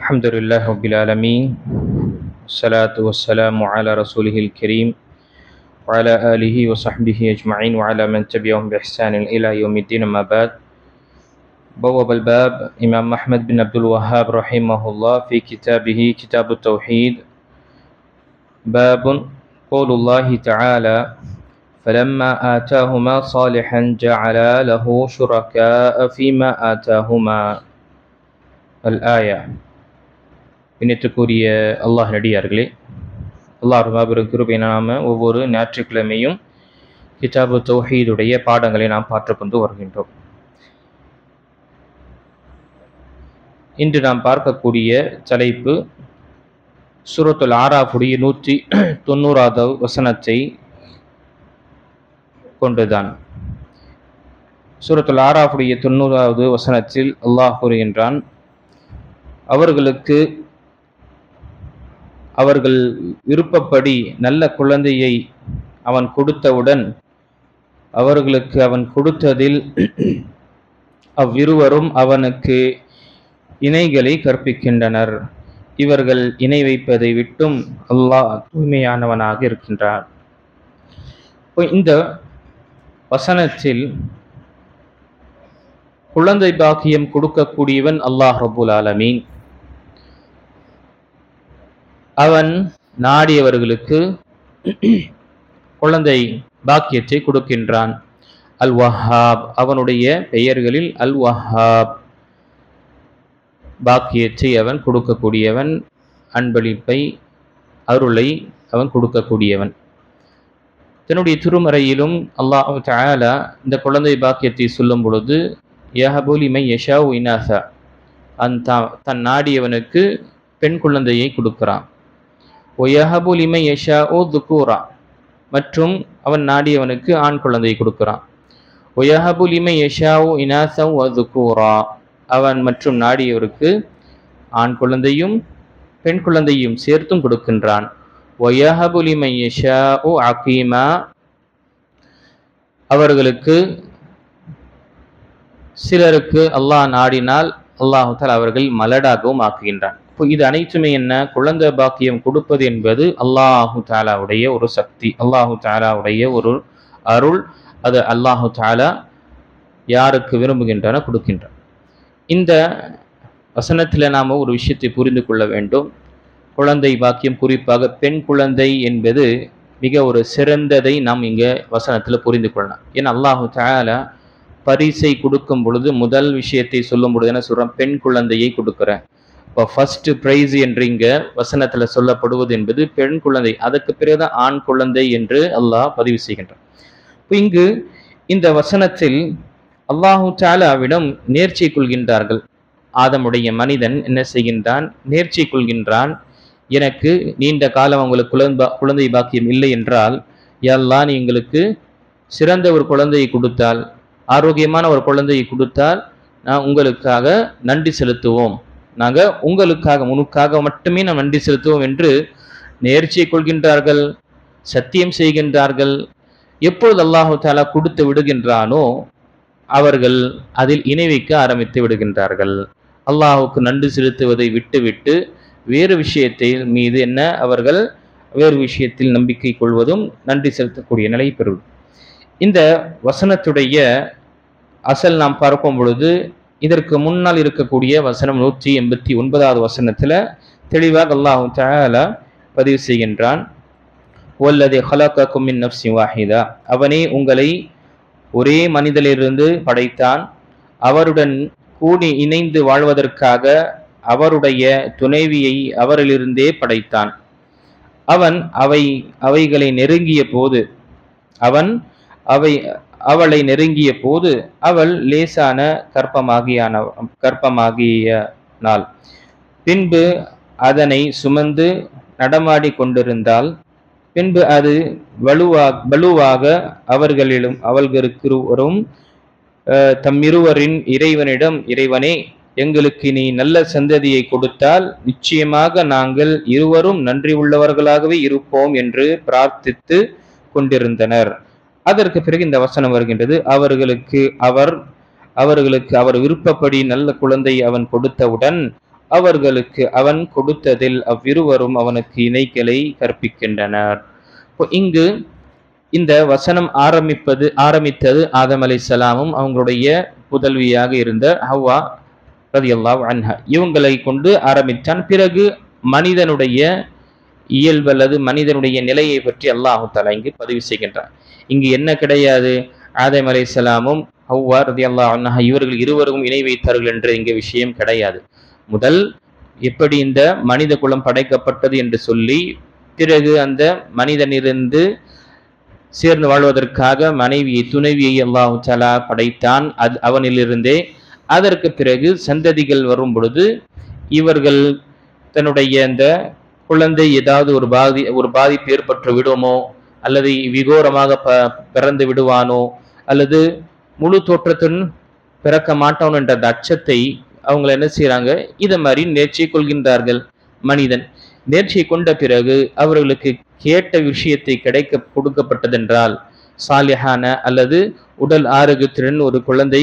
الحمد لله رب العالمين والصلاة والسلام على رسوله الكريم وعلى آله وصحبه أجمعين وعلى من تبعهم بإحسان إلى يوم الدين. أما بعد. بوب الباب إمام أحمد بن عبد الوهاب رحمه الله في كتابه كتاب التوحيد باب قول الله تعالى فلما آتاهما صالحا جعلا له شركاء فيما آتاهما الآية. இணைத்துக்குரிய அல்லாஹ் நடிகார்களே, அல்லாஹ் மாபெரும் கிருபை நாம ஒவ்வொரு ஞாயிற்றுக்கிழமையும் கிதாபு தௌஹீதுடைய பாடங்களை நாம் பார்த்துக்கொண்டு வருகின்றோம். இன்று நாம் பார்க்கக்கூடிய தலைப்பு சூரத்துல் ஆராஃபுடைய 190வது வசனத்தை கொண்டுதான். சூரத்துல் ஆராஃபுடைய 90வது வசனத்தில் அல்லாஹ் கூறுகின்றான், அவர்கள் விருப்பப்படி நல்ல குழந்தையை அவன் கொடுத்தவுடன் அவர்களுக்கு அவன் கொடுத்ததில் அவ்விருவரும் அவனுக்கு இணைகளை கற்பிக்கின்றனர். இவர்கள் இணை வைப்பதை விட்டும் அல்லாஹ் தூய்மையானவனாக இருக்கின்றார். இந்த வசனத்தில் குழந்தை பாக்கியம் கொடுக்கக்கூடியவன் அல்லாஹ் ரப்புல் ஆலமீன். அவன் நாடியவர்களுக்கு குழந்தை பாக்கியத்தை கொடுக்கின்றான். அல் வஹாப், அவனுடைய பெயர்களில் அல் வஹாப், பாக்கியத்தை அவன் கொடுக்கக்கூடியவன், அன்பளிப்பை அருளை அவன் கொடுக்கக்கூடியவன். தன்னுடைய திருமறையிலும் அல்லாஹ் தஆலா இந்த குழந்தை பாக்கியத்தை சொல்லும் பொழுது யஹபு லிமன் யஷாஉ இனாஸா, தன் நாடியவனுக்கு பெண் குழந்தையை கொடுக்கிறான். ஒயஹபு லிமன் யஷாஉ துக்கூரா, மற்றும் அவன் நாடியவனுக்கு ஆண் குழந்தையை கொடுக்கிறான். ஒயஹபு லிமன் யஷாஉ இனாஸா வ துக்கூரா, அவன் மற்றும் நாடியவருக்கு ஆண் குழந்தையும் பெண் குழந்தையும் சேர்த்தும் கொடுக்கின்றான். ஒயஹபு லிமன் யஷாஉ அகீமா, அவர்களுக்கு சிலருக்கு அல்லாஹ் நாடினால் அல்லாஹ் தஆலா அவர்கள் மலடாகவும் ஆக்குகின்றான். இப்போ இது அனைத்துமே என்ன? குழந்தை பாக்கியம் கொடுப்பது என்பது அல்லாஹு தஆலாவுடைய ஒரு சக்தி, அல்லாஹு தஆலாவுடைய ஒரு அருள். அது அல்லாஹு தஆலா யாருக்கு விரும்புகின்றன கொடுக்கின்றான். இந்த வசனத்தில் நாம் ஒரு விஷயத்தை புரிந்து கொள்ள வேண்டும். குழந்தை பாக்கியம், குறிப்பாக பெண் குழந்தை என்பது மிக ஒரு சிறந்ததை நாம் இங்கே வசனத்தில் புரிந்து கொள்ளலாம். ஏன்னா அல்லாஹு தஆலா பரிசை கொடுக்கும் பொழுது முதல் விஷயத்தை சொல்லும் பொழுது என்ன சொல்கிறோம்? பெண் குழந்தையை கொடுக்குறேன். இப்போ ஃபர்ஸ்ட் பிரைஸ் என்று இங்கே வசனத்தில் சொல்லப்படுவது என்பது பெண் குழந்தை, அதற்கு பிறகுதான் ஆண் குழந்தை என்று அல்லாஹ் பதிவு செய்கின்றான். இப்போ இங்கு இந்த வசனத்தில் அல்லாஹு தஆலாவிடம் நேர்ச்சை கொள்கின்றார்கள். ஆதமுடைய மனிதன் என்ன செய்கின்றான்? நேர்ச்சை கொள்கின்றான், எனக்கு நீண்ட காலம் உங்களுக்கு குழந்தை பாக்கியம் இல்லை என்றால், யா அல்லாஹ் நீ எங்களுக்கு சிறந்த ஒரு குழந்தையை கொடுத்தால், ஆரோக்கியமான ஒரு குழந்தையை கொடுத்தால் நான் உங்களுக்காக நன்றி செலுத்துவோம், நாங்கள் உனக்காக மட்டுமே நாம் நன்றி செலுத்துவோம் என்று நேர்ச்சியை கொள்கின்றார்கள், சத்தியம் செய்கின்றார்கள். எப்பொழுது அல்லாஹு தஆலா கொடுத்து விடுகின்றானோ அவர்கள் அதில் இணை வைக்க ஆரம்பித்து விடுகின்றார்கள். அல்லாஹுக்கு நன்றி செலுத்துவதை விட்டுவிட்டு வேறு விஷயத்தில் மீது அவர்கள் வேறு விஷயத்தில் நம்பிக்கை கொள்வதும் நன்றி செலுத்தக்கூடிய நிலை பெறும். இந்த வசனத்துடைய அசல் நாம் பார்க்கும் பொழுது இதற்கு முன்னால் இருக்கக்கூடிய வசனம் 189வது வசனத்தில் தெளிவாக அல்லாஹ் தஆலா பதிவு செய்கின்றான், வல்லதி ஹலககும் மின் நஃப்ஸின் வாஹிதா, அவனே உங்களை ஒரே மனிதனிலிருந்து படைத்தான், அவருடன் கூடி இணைந்து வாழ்வதற்காக அவருடைய துணைவியை அவரிலிருந்தே படைத்தான். அவன் அவைகளை நெருங்கிய போது அவளை நெருங்கிய போது அவள் லேசான கற்பமாகியனாள். பின்பு அதனை சுமந்து நடமாடி கொண்டிருந்தாள். பின்பு அது வலுவாக அவர்களுக்கிருவரும் தம்மிருவரின் இறைவனிடம், இறைவனே எங்களுக்கு நீ நல்ல சந்ததியை கொடுத்தால் நிச்சயமாக நாங்கள் இருவரும் நன்றி உள்ளவர்களாகவே இருப்போம் என்று பிரார்த்தித்து கொண்டிருந்தனர். அதற்கு பிறகு இந்த வசனம் வருகின்றது, அவர்களுக்கு அவர் விருப்பப்படி நல்ல குழந்தை அவன் கொடுத்தவுடன் அவர்களுக்கு அவன் கொடுத்ததில் அவ்விருவரும் அவனுக்கு இணைகளை கற்பிக்கின்றனர். இங்கு இந்த வசனம் ஆரம்பித்தது ஆதம் அலைஹிஸ்ஸலாமும் அவங்களுடைய புதல்வியாக இருந்த ஹவ்வா ரலியல்லாஹு அன்ஹா இவங்களை கொண்டு ஆரம்பித்தான். பிறகு மனிதனுடைய இயல்பு அல்லது மனிதனுடைய நிலையை பற்றி அல்லாஹ் தஆலா இங்கு பதிவு செய்கின்றான். இங்கு என்ன கிடையாது, ஆதம் அலைஹிஸ்ஸலாமும் ஹவ்வா ரலியல்லாஹு அன்ஹா இவர்கள் இருவரும் இணை வைத்தார்கள் என்ற இங்க விஷயம் கிடையாது. முதல் எப்படி இந்த மனித குலம் படைக்கப்பட்டது என்று சொல்லி, பிறகு அந்த மனிதனிலிருந்து சேர்ந்து வாழ்வதற்காக மனைவியை துணைவியை அல்லாஹ் தஆலா படைத்தான். அவனிலிருந்தே அதற்கு பிறகு சந்ததிகள் வரும் பொழுது இவர்கள் தன்னுடைய இந்த குழந்தை ஏதாவது ஒரு பாதிப்பு ஏற்பட்டு விடுமோ, அல்லது விகோரமாக பிறந்து விடுவானோ, அல்லது முழு தோற்றத்துடன் பிறக்க மாட்டானோ என்ற அச்சத்தை அவங்க என்ன செய்யறாங்க, இதை மாதிரி நேர்ச்சியை கொள்கின்றார்கள். மனிதன் நேர்ச்சியை கொண்ட பிறகு அவர்களுக்கு கேட்ட விஷயத்தை கொடுக்கப்பட்டதென்றால் சாலிஹான அல்லது உடல் ஆரோக்கியத்துடன் ஒரு குழந்தை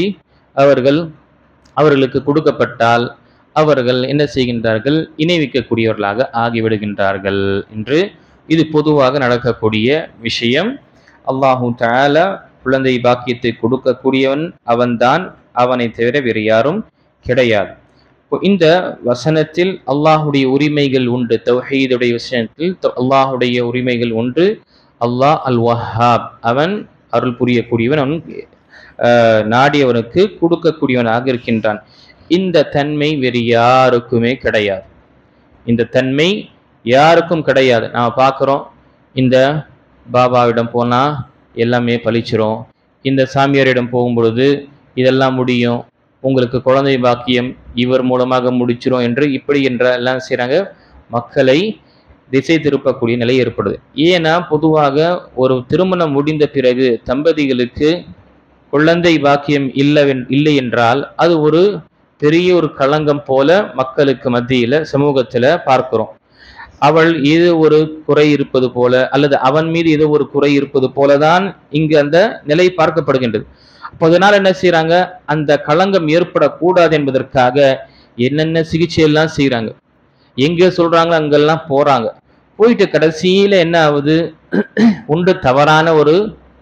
அவர்களுக்கு கொடுக்கப்பட்டால் அவர்கள் என்ன செய்கின்றார்கள், இணைவிக்கக்கூடியவர்களாக ஆகிவிடுகின்றார்கள் என்று இது பொதுவாக நடக்கக்கூடிய விஷயம். அல்லாஹு தஆலா குழந்தை பாக்கியத்தை கொடுக்கக்கூடியவன் அவன்தான், அவனை தவிர வேறு யாரும் கிடையாது. இந்த வசனத்தில் அல்லாஹுடைய உரிமைகள் உண்டு. தௌஹீதுடைய விஷயத்தில் அல்லாஹுடைய உரிமைகள் ஒன்று, அல்லாஹ் அல் வஹாப், அவன் அருள் புரியக்கூடியவன், அவன் நாடியவனுக்கு கொடுக்கக்கூடியவனாக இருக்கின்றான். இந்த தன்மை வேறு யாருக்குமே கிடையாது. இந்த தன்மை யாருக்கும் கிடையாது. நாம் பார்க்குறோம், இந்த பாபாவிடம் போனால் எல்லாமே பழிச்சிரும், இந்த சாமியாரிடம் போகும் பொழுது இதெல்லாம் முடியும், உங்களுக்கு குழந்தை பாக்கியம் இவர் மூலமாக முடிச்சிரும் என்று இப்படி எல்லாம் செய்கிறாங்க. மக்களை திசை திருப்பக்கூடிய நிலை ஏற்படுது. ஏன்னா பொதுவாக ஒரு திருமணம் முடிந்த பிறகு தம்பதிகளுக்கு குழந்தை பாக்கியம் இல்லை என்றால் அது ஒரு பெரிய ஒரு களங்கம் போல மக்களுக்கு மத்தியில சமூகத்துல பார்க்கிறோம். அவள் ஏதோ ஒரு குறை இருப்பது போல அல்லது அவன் மீது ஏதோ ஒரு குறை இருப்பது போலதான் இங்கு அந்த நிலை பார்க்கப்படுகின்றது. அப்போ அதனால என்ன செய்யறாங்க, அந்த களங்கம் ஏற்படக்கூடாது என்பதற்காக என்னென்ன சிகிச்சை எல்லாம் செய்யறாங்க, எங்க சொல்றாங்களோ அங்கெல்லாம் போறாங்க. போயிட்டு கடைசியில என்ன ஆகுது, ஒன்று தவறான ஒரு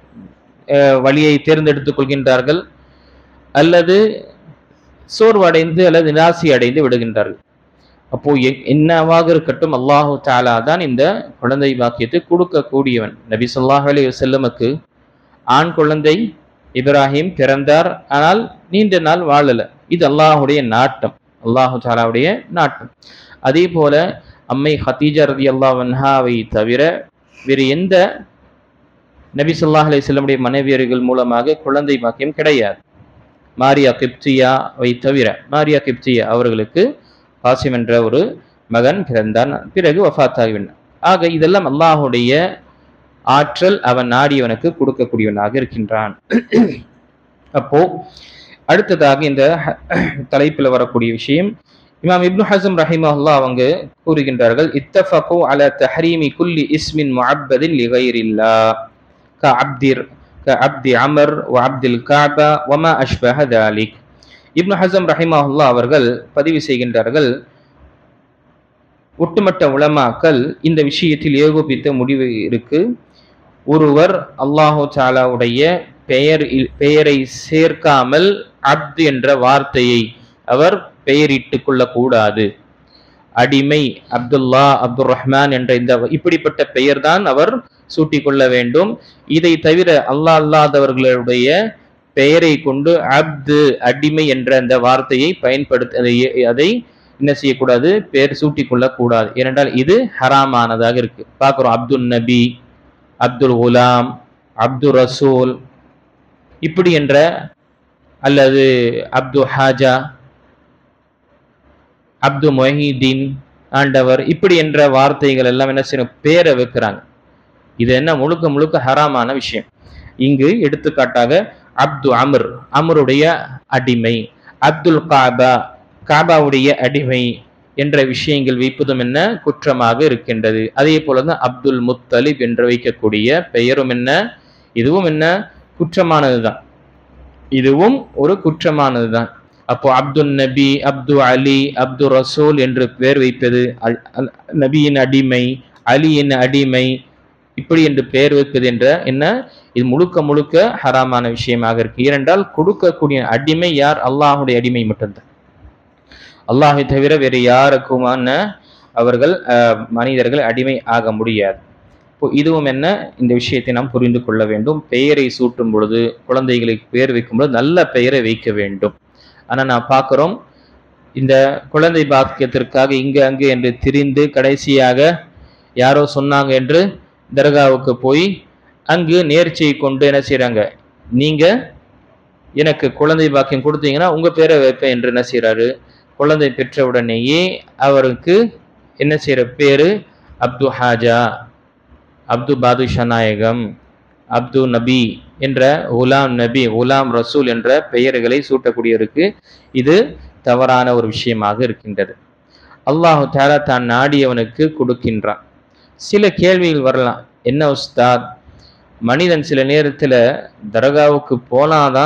வழியை தேர்ந்தெடுத்துக் கொள்கின்றார்கள், அல்லது சோர்வடைந்து அல்லது நிராசி அடைந்து விடுகின்றார்கள். அப்போ என்னவாக இருக்கட்டும், அல்லாஹு தஆலா தான் இந்த குழந்தை பாக்கியத்தை கொடுக்கக்கூடியவன். நபி ஸல்லல்லாஹு அலைஹி வஸல்லமுக்கு ஆண் குழந்தை இப்ராஹிம் பிறந்தார், ஆனால் நீண்ட நாள் வாழல. இது அல்லாஹுடைய நாட்டம், அல்லாஹு தஆலாவுடைய நாட்டம். அதே போல அம்மை ஹதீஜா ரலியல்லாஹு அன்ஹாவை தவிர வேறு எந்த நபி ஸல்லல்லாஹு அலைஹி வஸல்லமுடைய மனைவியர்கள் மூலமாக குழந்தை பாக்கியம் கிடையாது. மாரியா கிப்தியாவை தவிர, மாரியா கிப்தியா அவர்களுக்கு காசிம் என்ற ஒரு மகன் பிறந்தான், பிறகு வஃபாத்தாகிவிட்டான். ஆக இதெல்லாம் அல்லாஹுடைய ஆற்றல், அவன் நாடியவனுக்கு கொடுக்கக்கூடியவனாக இருக்கின்றான். அப்போ அடுத்ததாக இந்த தலைப்பில் வரக்கூடிய விஷயம், இமாம் இப்னு ஹஸம் ரஹிமஹுல்லாஹ் அவங்க கூறுகின்றார்கள், இத்தஃபகு அலா தஹ்ரீமி குல்லி இஸ்மின் முஅப்பதின் லிகைரில்லாஹ் கஅப்தி அமர் வ அப்தில் கஅபா வ மா அஷ்பஹ தாலிக். இப்னு ஹஸம் ரஹிமஹுல்லாஹ் அவர்கள் பதிவு செய்கின்றார்கள், ஒட்டுமொத்த உலமாக்கள் இந்த விஷயத்தில் ஏகோபித்த முடிவு இருக்கு. ஒருவர் அல்லாஹு தஆலாவுடைய பெயரை சேர்க்காமல் அப்து என்ற வார்த்தையை அவர் பெயரிட்டுக் கொள்ளக்கூடாது. அடிமை அப்துல்லா, அப்துல் ரஹ்மான் என்ற இந்த இப்படிப்பட்ட பெயர் தான் அவர் சூட்டிக் கொள்ள வேண்டும். இதை தவிர அல்லாஹ் அல்லாதவர்களுடைய பெயரை கொண்டு அப்து அடிமை என்ற அந்த வார்த்தையை அதை என்ன செய்யக்கூடாது, பெயர் சூட்டிக் கொள்ளக்கூடாது. ஏனென்றால் இது ஹராமானதாக இருக்கு. பார்க்கிறோம், அப்துல் நபி, அப்துல் குலாம், அப்துல் ரசூல் இப்படி என்ற, அல்லது அப்து ஹாஜா, அப்து மொஹிதீன் ஆண்டவர் இப்படி என்ற வார்த்தைகள் எல்லாம் என்ன செய்யணும், பேரை வைக்கிறாங்க. இது என்ன முழுக்க முழுக்க ஹராமான விஷயம். இங்கு எடுத்துக்காட்டாக அப்து அமர், அமருடைய அடிமை, அப்துல் காபா, காபாவுடைய அடிமை என்ற விஷயங்கள் வைப்பதும் என்ன குற்றமாக இருக்கின்றது. அதே போலதான் அப்துல் முத்தலிப் என்று வைக்கக்கூடிய பெயரும் என்ன, இதுவும் என்ன குற்றமானதுதான், இதுவும் ஒரு குற்றமானதுதான். அப்போ அப்துல் நபி, அப்து அலி, அப்து ரசூல் என்று பெயர் வைப்பது, நபியின் அடிமை, அலியின் அடிமை, இப்படி என்று பெயர் வைப்பது என்ற என்ன, இது முழுக்க முழுக்க ஹராமான விஷயமாக இருக்கு. ஏனென்றால் கொடுக்கக்கூடிய அடிமை யார்? அல்லாஹுடைய அடிமை மட்டும்தான். அல்லாஹை தவிர வேறு யாருக்குமான அவர்கள் மனிதர்கள் அடிமை ஆக முடியாது. இப்போ இதுவும் என்ன, இந்த விஷயத்தை நாம் புரிந்து கொள்ள வேண்டும். பெயரை சூட்டும் பொழுது, குழந்தைகளுக்கு பெயர் வைக்கும் பொழுது நல்ல பெயரை வைக்க வேண்டும். ஆனால் நான் பார்க்குறோம், இந்த குழந்தை பாக்கியத்திற்காக இங்கு அங்கு என்று திரிந்து கடைசியாக யாரோ சொன்னாங்க என்று தர்காவுக்கு போய் அங்கு நேர்ச்சியை கொண்டு என்ன செய்கிறாங்க, நீங்கள் எனக்கு குழந்தை பாக்கியம் கொடுத்தீங்கன்னா உங்கள் பேரை வைப்பேன் என்று என்ன செய்கிறாரு, குழந்தை பெற்ற உடனேயே அவருக்கு என்ன செய்கிற பேர் அப்து ஹாஜா, அப்து பாதுஷா நாயகம், அப்து நபி என்ற, குலாம் நபி, குலாம் ரசூல் என்ற பெயர்களை சூட்டக்கூடியவருக்கு இது தவறான ஒரு விஷயமாக இருக்கின்றது. அல்லாஹு தஆலா தான் நாடியவனுக்கு கொடுக்கின்றான். சில கேள்விகள் வரலாம், என்ன உஸ்தாத், மனிதன் சில நேரத்தில் தர்காவுக்கு போனாதான்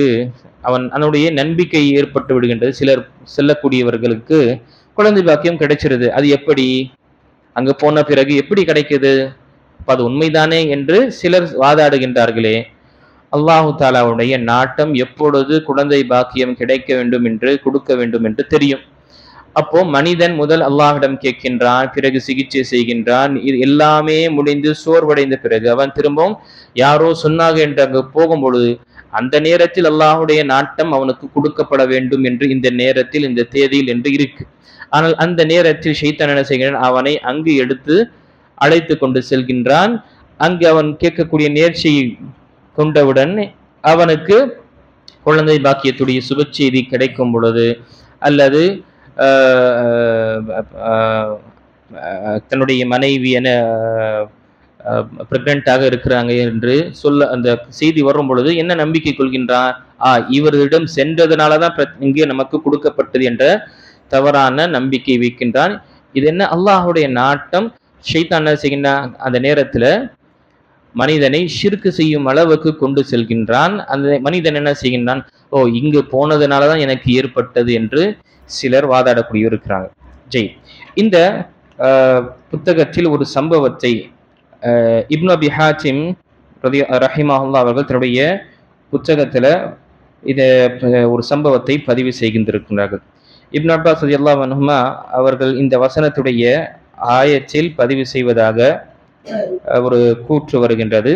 அவனுடைய நம்பிக்கை ஏற்பட்டு விடுகின்றது. சிலர் செல்லக்கூடியவர்களுக்கு குழந்தை பாக்கியம் கிடைச்சிருது, அது எப்படி, அங்க போன பிறகு எப்படி கிடைக்குது, அது உண்மைதானே என்று சிலர் வாதாடுகின்றார்களே. அல்லாஹு தாலாவுடைய நாட்டம் எப்பொழுது குழந்தை பாக்கியம் கிடைக்க வேண்டும் என்று, கொடுக்க வேண்டும் என்று தெரியும். அப்போ மனிதன் முதல் அல்லாஹ்விடம் கேட்கின்றான், பிறகு சிகிச்சை செய்கின்றான். இது எல்லாமே முடிந்து சோர்வடைந்த பிறகு அவன் திரும்பவும் யாரோ சொன்னாங்க என்று அங்கு போகும் பொழுது அந்த நேரத்தில் அல்லாஹுடைய நாட்டம் அவனுக்கு கொடுக்கப்பட வேண்டும் என்று இந்த நேரத்தில் இந்த தேதியில் என்று இருக்கு. ஆனால் அந்த நேரத்தில் ஷைத்தான் என்ன செய்கிறான், அவனை அங்கு எடுத்து அழைத்து கொண்டு செல்கின்றான். அங்கு அவன் கேட்கக்கூடிய நேர்ச்சியை கொண்டவுடன் அவனுக்கு குழந்தை பாக்கியத்துடைய சுப செய்தி கிடைக்கும் பொழுது, அல்லது தன்னுடைய மனைவி என பிரெக்னண்டாக இருக்கிறாங்க என்று சொல்ல அந்த செய்தி வரும் பொழுது என்ன நம்பிக்கை கொள்கின்றான், இவரிடம் சென்றதுனாலதான் இங்கே நமக்கு கொடுக்கப்பட்டது என்ற தவறான நம்பிக்கை வைக்கின்றான். இது என்ன, அல்லாஹுடைய நாட்டம். ஷைத்தான் என்ன செய்கின்றான், அந்த நேரத்துல மனிதனை ஷிர்க் செய்யும் அளவுக்கு கொண்டு செல்கின்றான். அந்த மனிதன் என்ன செய்கின்றான், இங்கு போனதுனாலதான் எனக்கு ஏற்பட்டது என்று சிலர் வாதாடக்கூடிய இருக்கிறாங்க. இந்த புத்தகத்தில் ஒரு சம்பவத்தை இப்னு அபி ஹாத்திம் ரஹிமஹுல்லாஹ் அவர்கள் தன்னுடைய புத்தகத்துல இத ஒரு சம்பவத்தை பதிவு செய்கின்றிருக்கிறார்கள். இப்னு அப்பாஸ் ரலியல்லாஹு அன்ஹுமா அவர்கள் இந்த வசனத்துடைய ஆயத்தில் பதிவு செய்வதாக ஒரு கூற்று வருகின்றது.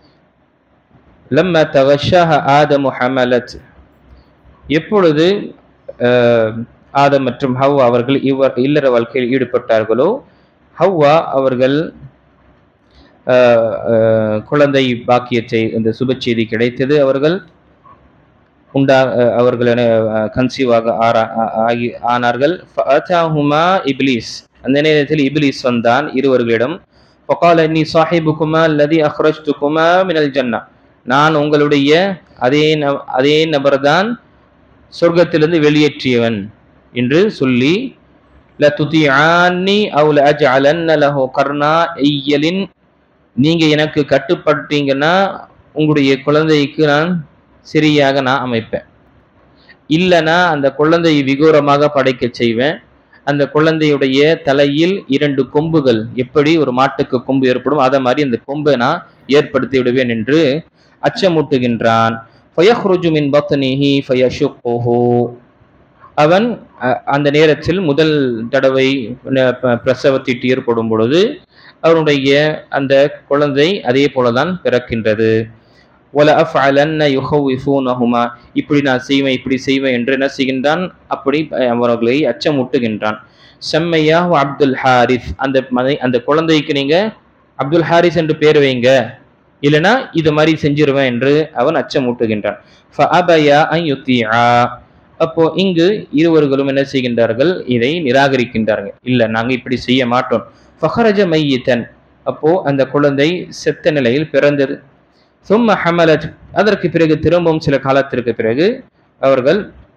லம்ம தகஷஹ ஆதமு ஹமலத், எப்பொழுது ஆதம் மற்றும் ஹவ்வா அவர்கள் இல்லற வாழ்க்கையில் ஈடுபட்டார்களோ, ஹவ்வா அவர்கள் குழந்தை பாக்கியத்தை, இந்த சுப செய்தி கிடைத்தது, அவர்கள் கன்சீவாக ஆனார்கள். இப்லீஸ், அந்த நேரத்தில் இப்லீஸ் வந்தான் இருவர்களிடம். ஃபகால இன்னி ஸாஹிபுகுமா அல்லதி அக்ரஜ்துகுமா மினல் ஜன்னா, நான் உங்களுடைய அதே நபர்தான் சொர்க்கத்திலிருந்து வெளியேற்றியவன் என்று சொல்லி, லதுதிஆனி அவ் லஅஜஅலன்ன லஹு கர்னா ஐயலின், நீங்க எனக்கு கட்டுப்பட்டீங்கன்னா உங்களுடைய குழந்தைக்கு நான் சரியாக நான் அமைப்பேன், இல்லைன்னா அந்த குழந்தையை விகூரமாக படைக்க செய்வேன், அந்த குழந்தையுடைய தலையில் 2 கொம்புகள், எப்படி ஒரு மாட்டுக்கு கொம்பு ஏற்படும் அதை மாதிரி அந்த கொம்பை நான் ஏற்படுத்தி விடுவேன் என்று அச்சமூட்டுகின்றான். ஃபயஹ்ருஜு மின் பத்னிஹி ஃபயஷுக்குஹு, அவன் அந்த நேரத்தில் முதல் தடவை பிரசவத்திட்டு ஏற்படும் பொழுது அவனுடைய அந்த குழந்தை அதே போலதான் பிறக்கின்றது. வல அஃஅலன்ன யுஹவிஃபூனஹுமா, இப்படி நான் செய்வேன் இப்படி செய்வேன் என்று என்ன செய்கின்றான், அப்படி அவர்களை அச்சமூட்டுகின்றான். செம்மையாஹு அப்துல் ஹாரிஸ், அந்த குழந்தைக்கு நீங்க அப்துல் ஹாரிஸ் என்று பேர் வைங்க, இல்லைன்னா இது மாதிரி செஞ்சிருவேன் என்று அவன் அச்சமூட்டுகின்றான். ஃபஅபயா அன் யுத்திஆ, அப்போ இங்கு இருவர்களும் என்ன செய்கின்றார்கள், இதை நிராகரிக்கின்றார்கள், இல்லை நாங்க இப்படி செய்ய மாட்டோம். ஃபஹரஜ மையித்தன், அப்போ அந்த குழந்தை செத்த நிலையில் பிறந்தது. சும்ம ஹமலத், அதற்கு பிறகு திரும்பவும் சில காலத்திற்கு பிறகு அவர்கள்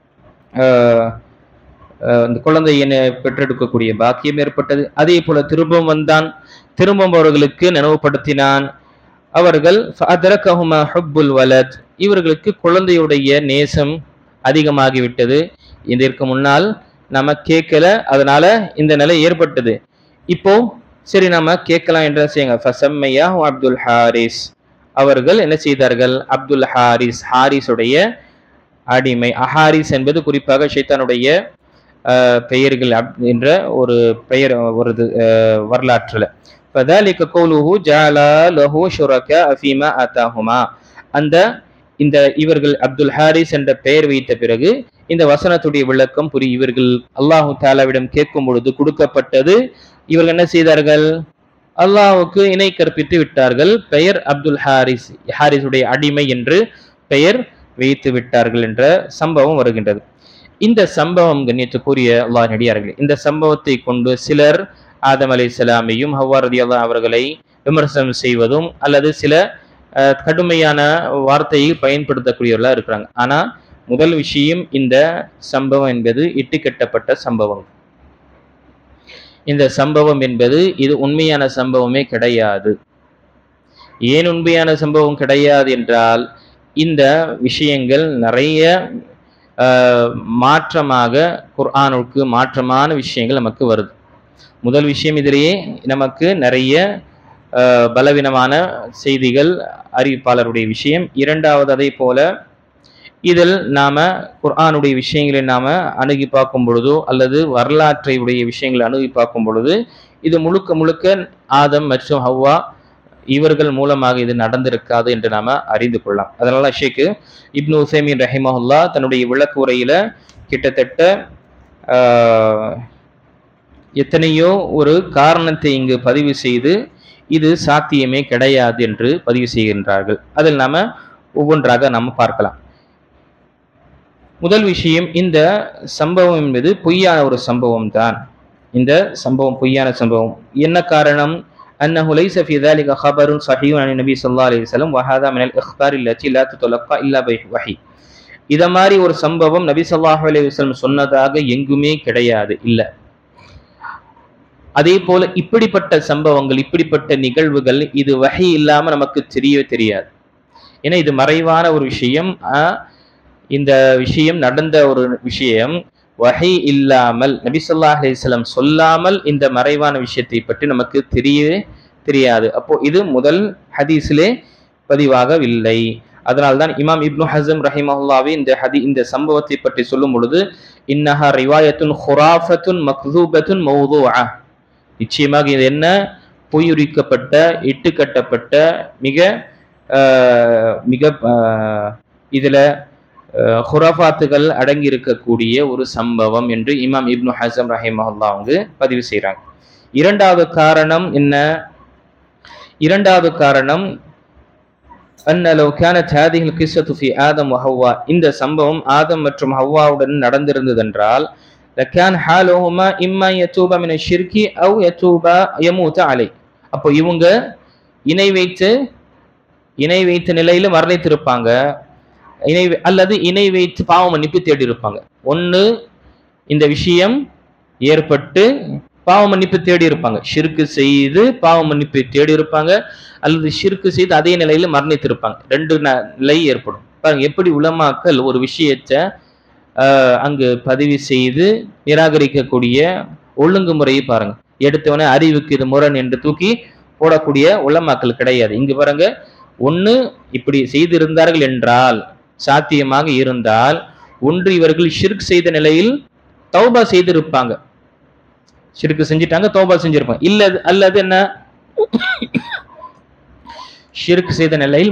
அந்த குழந்தையை பெற்றெடுக்கக்கூடிய பாக்கியம் ஏற்பட்டது. அதே போல திரும்பவும் வந்தான், திரும்பவும் அவர்களுக்கு நினைவுபடுத்தினான். அவர்கள் ஃபஅதரகஹுமா ஹுப்புல் வலத், இவர்களுக்கு குழந்தையுடைய நேசம் அதிகமாகிவிட்டது. இதற்கு முன்னால் நம்ம கேட்கல, அதனால இந்த நிலை ஏற்பட்டது. இப்போ சரி நம்ம கேட்கலாம் என்ற செய்யுங்க. ஃபசம்மையா அப்துல் ஹாரிஸ், அவர்கள் என்ன செய்தார்கள்? அப்துல் ஹாரிஸ், ஹாரிஸுடைய அடிமை. அஹாரிஸ் என்பது குறிப்பாக ஷைத்தானுடைய பெயர்கள் என்ற ஒரு பெயர் வருது வரலாற்றுல. فذلك قوله جعل له شركاء فيما آتاهما. அந்த இந்த இவர்கள் அப்துல் ஹாரிஸ் என்ற பெயர் வைத்த பிறகு இந்த வசனத்துடைய விளக்கம் இவர்கள் அல்லாஹு தாலாவிடம் கேட்கும் பொழுது கொடுக்கப்பட்டது. இவர்கள் என்ன செய்தார்கள்? அல்லாஹுக்கு இணை கற்பித்து விட்டார்கள். பெயர் அப்துல் ஹாரிஸ், ஹாரிஸுடைய அடிமை என்று பெயர் வைத்து விட்டார்கள் என்ற சம்பவம் வருகின்றது. இந்த சம்பவம் கண்ணியத்துக்குரிய அல்லாஹ் நடிகார்களே, இந்த சம்பவத்தை கொண்டு சிலர் ஆதம் அலைஹிஸ்ஸலாமையும் ஹவ்வா ரலியல்லாஹு அவர்களை விமர்சனம் செய்வதும் அல்லது சில கடுமையான வார்த்தையை பயன்படுத்தக்கூடியவர்களா இருக்கிறாங்க. ஆனா முதல் விஷயம், இந்த சம்பவம் என்பது இட்டுக்கட்டப்பட்ட சம்பவம். இந்த சம்பவம் என்பது இது உண்மையான சம்பவமே கிடையாது. ஏன் உண்மையான சம்பவம் கிடையாது என்றால், இந்த விஷயங்கள் நிறைய மாற்றமாக குர்ஆனுக்கு மாற்றமான விஷயங்கள் நமக்கு வருது. முதல் விஷயம், இதிலேயே நமக்கு நிறைய பலவீனமான செய்திகள், அறிவிப்பாளருடைய விஷயம். இரண்டாவது, அதே போல இதில் நாம குர்ஆனுடைய விஷயங்களை நாம அணுகி பார்க்கும் பொழுதோ அல்லது வரலாற்றை உடைய விஷயங்களை அணுகி பார்க்கும் பொழுது இது முழுக்க முழுக்க ஆதம் மற்றும் ஹவ்வா இவர்கள் மூலமாக இது நடந்திருக்காது என்று நாம அறிந்து கொள்ளலாம். அதனால ஷேக் இப்னு உசைமீன் ரஹிமஹுல்லா தன்னுடைய விளக்கு உரையில கிட்டத்தட்ட எத்தனையோ ஒரு காரணத்தை இங்கு பதிவு செய்து இது சாத்தியமே கிடையாது என்று பதிவு செய்கின்றார்கள். அதில் நாம ஒவ்வொன்றாக நாம பார்க்கலாம். முதல் விஷயம், இந்த சம்பவம் என்பது பொய்யான ஒரு சம்பவம் தான். இந்த சம்பவம் பொய்யான சம்பவம். என்ன காரணம்? أنه ليس في ذلك خبر صحيح عن النبي صلى الله عليه وسلم وهذا من الإخبار التي لا تتلقى إلا بوحي. இத மாதிரி ஒரு சம்பவம் நபி ஸல்லல்லாஹு அலைஹி வஸல்லம் சொன்னதாக எங்குமே கிடையாது, இல்ல. அதே போல இப்படிப்பட்ட சம்பவங்கள், இப்படிப்பட்ட நிகழ்வுகள் இது வஹி இல்லாம நமக்கு தெரியவே தெரியாது. ஏன்னா இது மறைவான ஒரு விஷயம். இந்த விஷயம் நடந்த ஒரு விஷயம் வஹி இல்லாமல் நபி ஸல்லல்லாஹு அலைஹி வஸல்லம் சொல்லாமல் இந்த மறைவான விஷயத்தை பற்றி நமக்கு தெரியவே தெரியாது. அப்போ இது முதல் ஹதீஸிலே பதிவாகவில்லை. அதனால்தான் இமாம் இப்னு ஹஸம் ரஹிமஹுல்லாஹி இந்த சம்பவத்தை பற்றி சொல்லும் பொழுது இன்னஹா ரிவாயத்துன் ஹுராஃபத்துன் மக்தூபத்துன் மௌதூஆ, நிச்சயமாக இது என்ன, பொய்யுரிக்கப்பட்ட, இட்டுக்கட்டப்பட்ட, மிக மிக இதுல ஹுராஃபாத்துகள் அடங்கி இருக்கக்கூடிய ஒரு சம்பவம் என்று இமாம் இப்னு ஹஸம் ரஹிமஹுல்லாஹ் அவங்க பதிவு செய்றாங்க. இரண்டாவது காரணம் என்ன? இரண்டாவது காரணம் அன்ன லவ் கானத் ஹாதிஹில் கிஸ்ஸத்து ஃபி ஆதம் வ ஹவ்வா, இந்த சம்பவம் ஆதம் மற்றும் ஹவ்வாவுடன் நடந்திருந்ததென்றால் லகான் ஹாலுஹுமா இம்மா யதூப மின ஷிர்கி அவ் யமூத அலை. அப்போ இவங்க இணை வைத்த நிலையில மரணித்திருப்பாங்க, அல்லது இணை வைத்து பாவ மன்னிப்பு தேடி இருப்பாங்க. ஒண்ணு இந்த விஷயம் ஏற்பட்டு பாவ மன்னிப்பு தேடி இருப்பாங்க, ஷிர்கு செய்து பாவ மன்னிப்பு தேடி இருப்பாங்க, அல்லது ஷிர்கு செய்து அதே நிலையில மரணித்திருப்பாங்க. ரெண்டு நிலை ஏற்படும். பாருங்க எப்படி உலமாக்கள் ஒரு விஷயத்தை அங்கு பதிவு செய்து நிராகரிக்கக்கூடிய ஒழுங்குமுறையை பாருங்க. எடுத்தவனே அறிவுக்கு இது முரண் என்று தூக்கி போடக்கூடிய உலமாக்கள் கிடையாது. இங்கு பாருங்க, ஒண்ணு இப்படி செய்திருந்தார்கள் என்றால், சாத்தியமாக இருந்தால், ஒன்று இவர்கள் ஷிர்க் செய்த நிலையில் தௌபா செய்திருப்பாங்க, ஷிர்க் செஞ்சிட்டாங்க, தௌபா செஞ்சிருப்பாங்க. இல்ல அல்லது என்ன, ஷிர்க் செய்த நிலையில்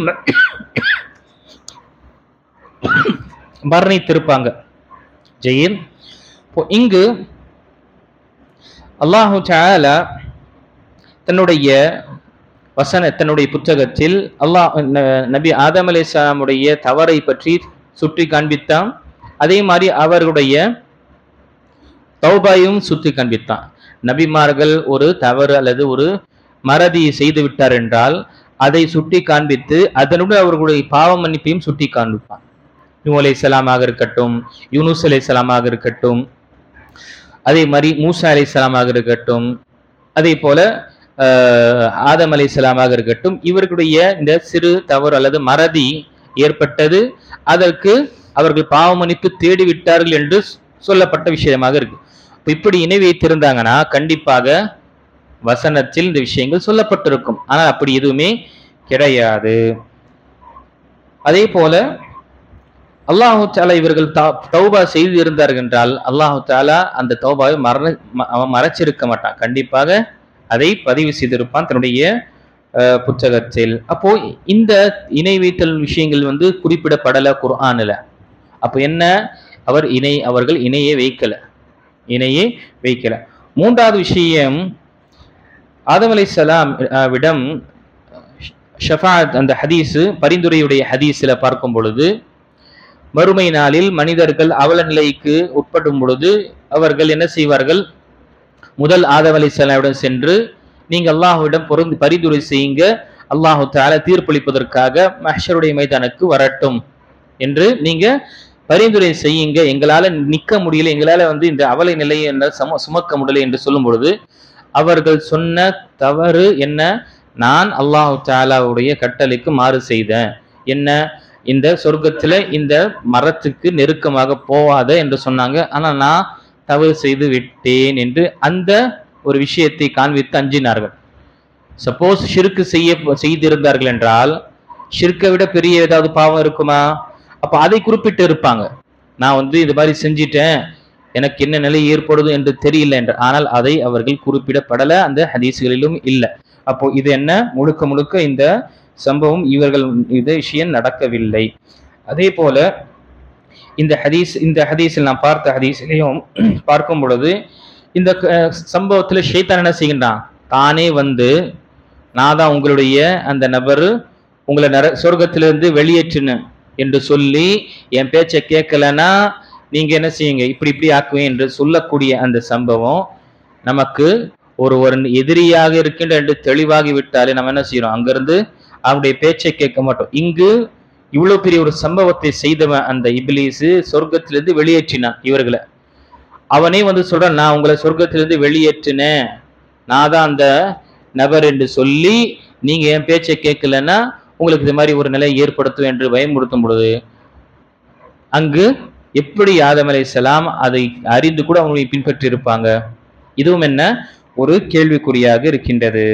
மரணித்திருப்பாங்க. ஜெயில். இங்கு அல்லாஹு தஆலா தன்னுடைய தன்னுடைய புத்தகத்தில் நபி ஆதம் அலைஹிஸ்ஸலாமுடைய தவறை பற்றி சுட்டி காண்பித்தான். அதே மாதிரி அவர்களுடைய தௌபாயும் சுட்டி காண்பித்தான். நபிமார்கள் ஒரு தவறு அல்லது ஒரு மறதி செய்து விட்டார் என்றால் அதை சுட்டி காண்பித்து அதனுடன் அவர்களுடைய பாவ மன்னிப்பையும் சுட்டி காண்பிப்பான். நூஹ் அலைஹிஸ்ஸலாமாக இருக்கட்டும், யூனுஸ் அலைஹிஸ்ஸலாமாக இருக்கட்டும், அதே மாதிரி மூசா அலைஹிஸ்ஸலாமாக இருக்கட்டும், அதே போல ஆதம் அலைஹிஸ்ஸலாமாக இருக்கட்டும், இவர்களுடைய இந்த சிறு தவறு அல்லது மறதி ஏற்பட்டது, அதற்கு அவர்கள் பாவ மன்னிப்பு தேடிவிட்டார்கள் என்று சொல்லப்பட்ட விஷயமாக இருக்கு. இப்படி இணை வைத்திருந்தாங்கன்னா கண்டிப்பாக வசனத்தில் இந்த விஷயங்கள் சொல்லப்பட்டிருக்கும். ஆனால் அப்படி எதுவுமே கிடையாது. அதே போல அல்லாஹு தாலா இவர்கள் தௌபா செய்து இருந்தார்கள் என்றால் அல்லாஹு தாலா அந்த தௌபாவை மறைச்சிருக்க மாட்டான், கண்டிப்பாக அதை பதிவு செய்திருப்பான் தன்னுடைய புத்தகத்தில். அப்போ இந்த இணை வைத்தல் விஷயங்கள் குறிப்பிடப்படல குர்ஆன்ல. அப்போ என்ன, அவர்கள் இணையே வைக்கல. மூன்றாவது விஷயம், ஆதம் அலைஹிஸ்ஸலாம் விடம் ஷஃபாஅத் அந்த ஹதீஸ் பரிந்துரையுடைய ஹதீஸில் பார்க்கும் பொழுது, மறுமை நாளில் மனிதர்கள் அவல நிலைக்கு உட்படும் பொழுது அவர்கள் என்ன செய்வார்கள், முதல் ஆதம் அலைஹிஸ்ஸலாமுடன் சென்று நீங்க அல்லாஹ்விடம் பரிந்துரை செய்யுங்க, அல்லாஹு தஆலா தீர்ப்பளிப்பதற்காக மஹ்ஷருடைய மைதானுக்கு வரட்டும் என்று நீங்க பரிந்துரை செய்யுங்க, எங்களால நிக்க முடியல, எங்களால இந்த அவலை நிலையை சுமக்க முடியல என்று சொல்லும் பொழுது அவர்கள் சொன்ன தவறு என்ன, நான் அல்லாஹு தஆலாவுடைய கட்டளைக்கு மாறு செய்தேன், என்ன இந்த சொர்க்கத்துல இந்த மரத்துக்கு நெருக்கமாக போவாத என்று சொன்னாங்க, ஆனா நான் தவறு செய்து விட்டேன் என்று அந்த ஒரு விஷயத்தை காண்பித்து அஞ்சினார்கள். சப்போஸ் ஷிர்க் செய்திருந்தார்கள் என்றால் ஷிர்க்கை விட பெரிய ஏதாவது பாவம் இருக்குமா? அப்ப அதை குறிப்பிட்டு இருப்பாங்க, நான் இது மாதிரி செஞ்சிட்டேன், எனக்கு என்ன நிலை ஏற்படுது என்று தெரியல என்று. ஆனால் அதை அவர்கள் குறிப்பிடப்படல, அந்த ஹதீஸ்களிலும் இல்லை. அப்போ இது என்ன, முழுக்க முழுக்க இந்த சம்பவம் இந்த விஷயம் நடக்கவில்லை. அதே போல இந்த ஹதீஸில் நாம் பார்த்த ஹதீஸிலையும் பார்க்கும் பொழுது இந்த சம்பவத்தில் ஷைத்தான் என்ன செய்கின்றான், தானே நான் தான் உங்களுடைய அந்த நபர், உங்களை சொர்க்கத்திலிருந்து வெளியேற்றுன்னு என்று சொல்லி என் பேச்சை கேட்கலன்னா நீங்க என்ன செய்யுங்க, இப்படி ஆக்குவேன் என்று சொல்லக்கூடிய அந்த சம்பவம் நமக்கு ஒரு எதிரியாக இருக்கின்ற என்று தெளிவாகி விட்டாலே நம்ம என்ன செய்யறோம், அங்கிருந்து அவனுடைய பேச்சை கேட்க மாட்டோம். இங்கு இவ்வளவு பெரிய ஒரு சம்பவத்தை செய்தவன் அந்த இப்லீஸ் சொர்க்கத்திலிருந்து வெளியேற்றினான் இவர்களை. அவனே சொல்றான், நான் உங்களை சொர்க்கத்திலிருந்து வெளியேற்றினேன், நான் தான் அந்த நபர் என்று சொல்லி நீங்க என் பேச்சை கேட்கலன்னா உங்களுக்கு இது மாதிரி ஒரு நிலை ஏற்படுத்தும் என்று பயமுறுத்தும் பொழுது அங்கு எப்படி ஆதம் அலைஹிஸ்ஸலாம் அதை அறிந்து கூட அவங்களை பின்பற்றி இருப்பாங்க? இதுவும் என்ன ஒரு கேள்விக்குறியாக இருக்கின்றது.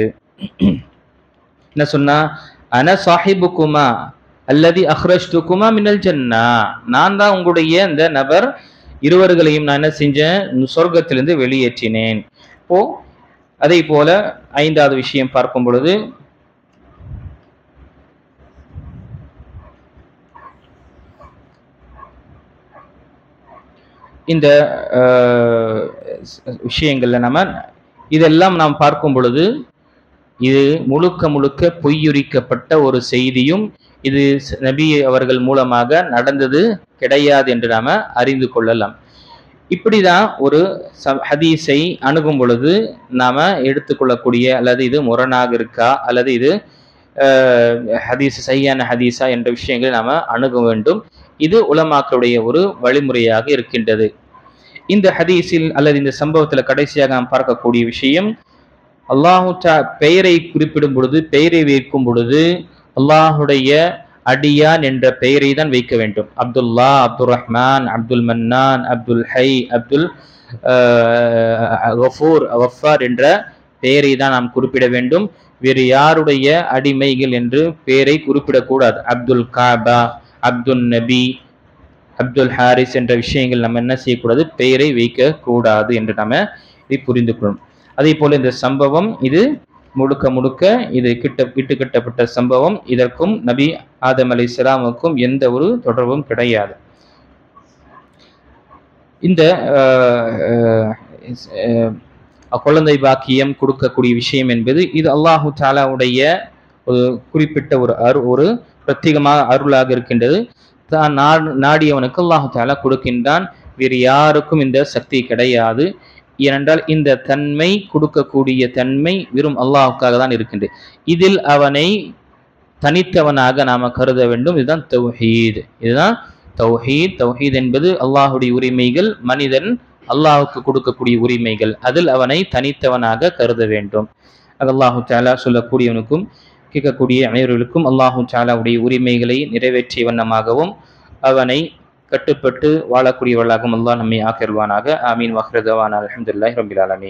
என்ன சொன்னா, அன சாஹிபுக்குமா அல்லதி அஹ்ரஜ்துகுமா மினல் ஜன்னா, நான் தான் உங்களுடைய அந்த நபர், இருவர்களையும் நான் என்ன செஞ்சேன், சொர்க்கத்திலிருந்து வெளியேற்றினேன். இப்போ அதே போல ஐந்தாவது விஷயம் பார்க்கும் பொழுது இந்த விஷயங்கள்ல இதெல்லாம் நாம் பார்க்கும் பொழுது இது முழுக்க முழுக்க பொய்யுரிக்கப்பட்ட ஒரு செய்தியும் இது நபி அவர்கள் மூலமாக நடந்தது கிடையாது என்று நாம அறிந்து கொள்ளலாம். இப்படிதான் ஒரு ஹதீஸை அணுகும் பொழுது நாம எடுத்துக்கொள்ளக்கூடிய, அல்லது இது முரணாக இருக்கா அல்லது இது ஹதீஸ் சரியான ஹதீஸா என்ற விஷயங்களை நாம அணுக வேண்டும். இது உலமாக்களுடைய ஒரு வழிமுறையாக இருக்கின்றது. இந்த ஹதீஸில் அல்லது இந்த சம்பவத்தில் கடைசியாக நாம் பார்க்கக்கூடிய விஷயம், அல்லாஹு பெயரை குறிப்பிடும் பொழுது, பெயரை வைக்கும் பொழுது அல்லாஹுடைய அடியான் என்ற பெயரை தான் வைக்க வேண்டும். அப்துல்லா, அப்துல் ரஹ்மான், அப்துல் மன்னான், அப்துல் ஹை, அப்துல் கஃபூர், கஃபார் என்ற பெயரை தான் நாம் குறிப்பிட வேண்டும். வேறு யாருடைய அடிமைகள் என்று பெயரை குறிப்பிடக்கூடாது. அப்துல் காபா, அப்துல் நபி, அப்துல் ஹாரிஸ் என்ற விஷயங்கள் நம்ம என்ன செய்யக்கூடாது, பெயரை வைக்க கூடாது என்று நாம இதை புரிந்து கொள்ளணும். அதே போல இந்த சம்பவம் இது முழுக்க முழுக்க இது இட்டுக்கட்டப்பட்ட சம்பவம். இதற்கும் நபி ஆதம் அலைஹிஸ்ஸலாமுக்கும் எந்த ஒரு தொடர்பும் கிடையாது. இந்த குழந்தை பாக்கியம் கொடுக்கக்கூடிய விஷயம் என்பது இது அல்லாஹு தஆலாவுடைய ஒரு குறிப்பிட்ட ஒரு பிரத்யேகமாக அருளாக இருக்கின்றது. தான் நாடியவனுக்கு அல்லாஹு தஆலா கொடுக்கின்றான். வேறு யாருக்கும் இந்த சக்தி கிடையாது. ஏனென்றால் இந்த தன்மை, கொடுக்கக்கூடிய தன்மை வெறும் அல்லாஹுக்காக தான் இருக்கின்றது. இதில் அவனை தனித்தவனாக நாம கருத வேண்டும். இதுதான் தௌஹீத். இதுதான் தௌஹீத். தௌஹீத் என்பது அல்லாஹுடைய உரிமைகள், மனிதன் அல்லாஹுக்கு கொடுக்கக்கூடிய உரிமைகள், அதில் அவனை தனித்தவனாக கருத வேண்டும். அது அல்லாஹு தஆலா சொல்லக்கூடியவனுக்கும் கேட்கக்கூடிய அனைவர்களுக்கும் அல்லாஹு தஆலாவுடைய உரிமைகளை நிறைவேற்றிய வண்ணமாகவும் அவனை கட்டுப்பட்டு வாழக்கூடியவர்களாகவும் அல்லாஹ் நம்மை ஆக்கிருவானாக. ஆமீன். வஹ்ரதவானா அல்ஹம்துலில்லாஹி ரப்பில் ஆலமீன்.